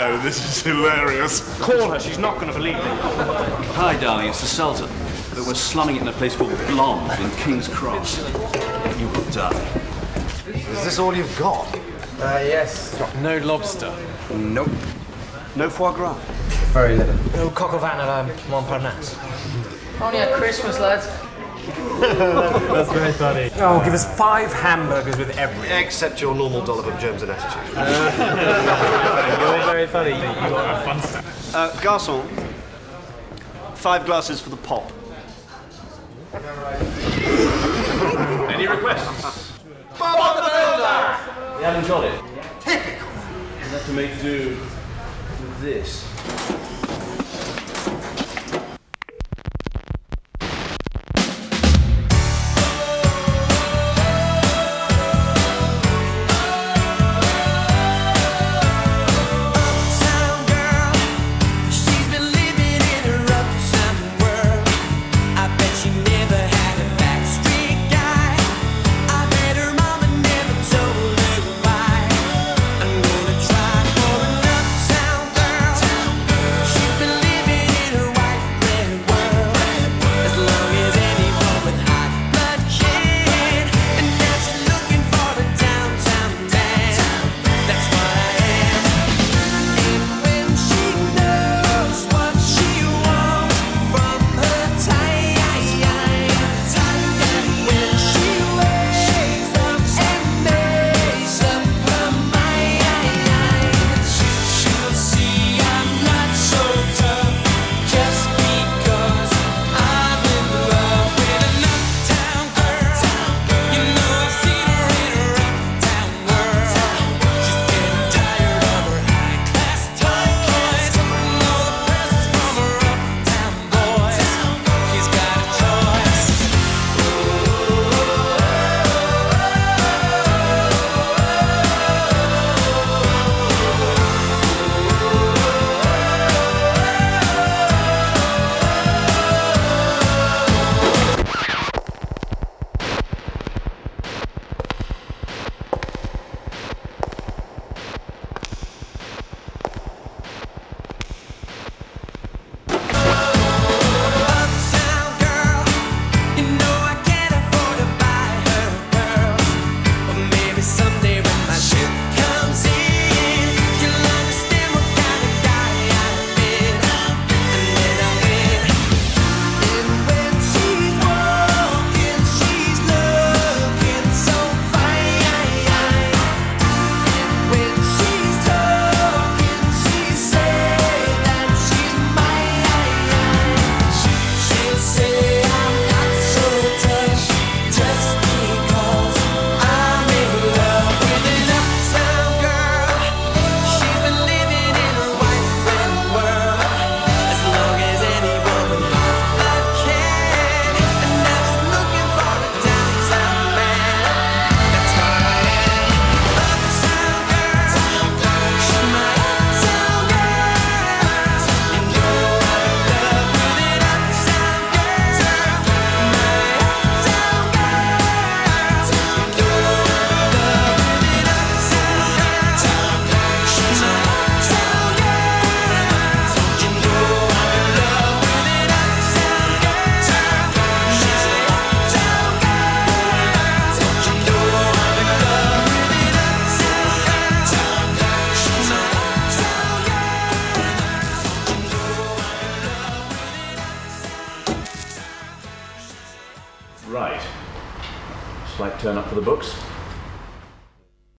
Oh, this is hilarious. Call her, she's not going to believe me. Hi, darling, it's the Sultan. But we're slumming it in a place called Blonde in King's Cross. You will die. Is this all you've got? Yes. No lobster. Nope. No foie gras. Very little. No coq au vin à la Montparnasse. Only at Christmas, lads. That's very funny. Oh, give us 5 hamburgers with everything. Except your normal dollop of germs and attitude. You're very funny. You got a fun stuff. Garçon, 5 glasses for the pop. Any requests? Bob the Builder! You haven't got it? Typical! You have to make do with this. Right. Slight turn up for the books.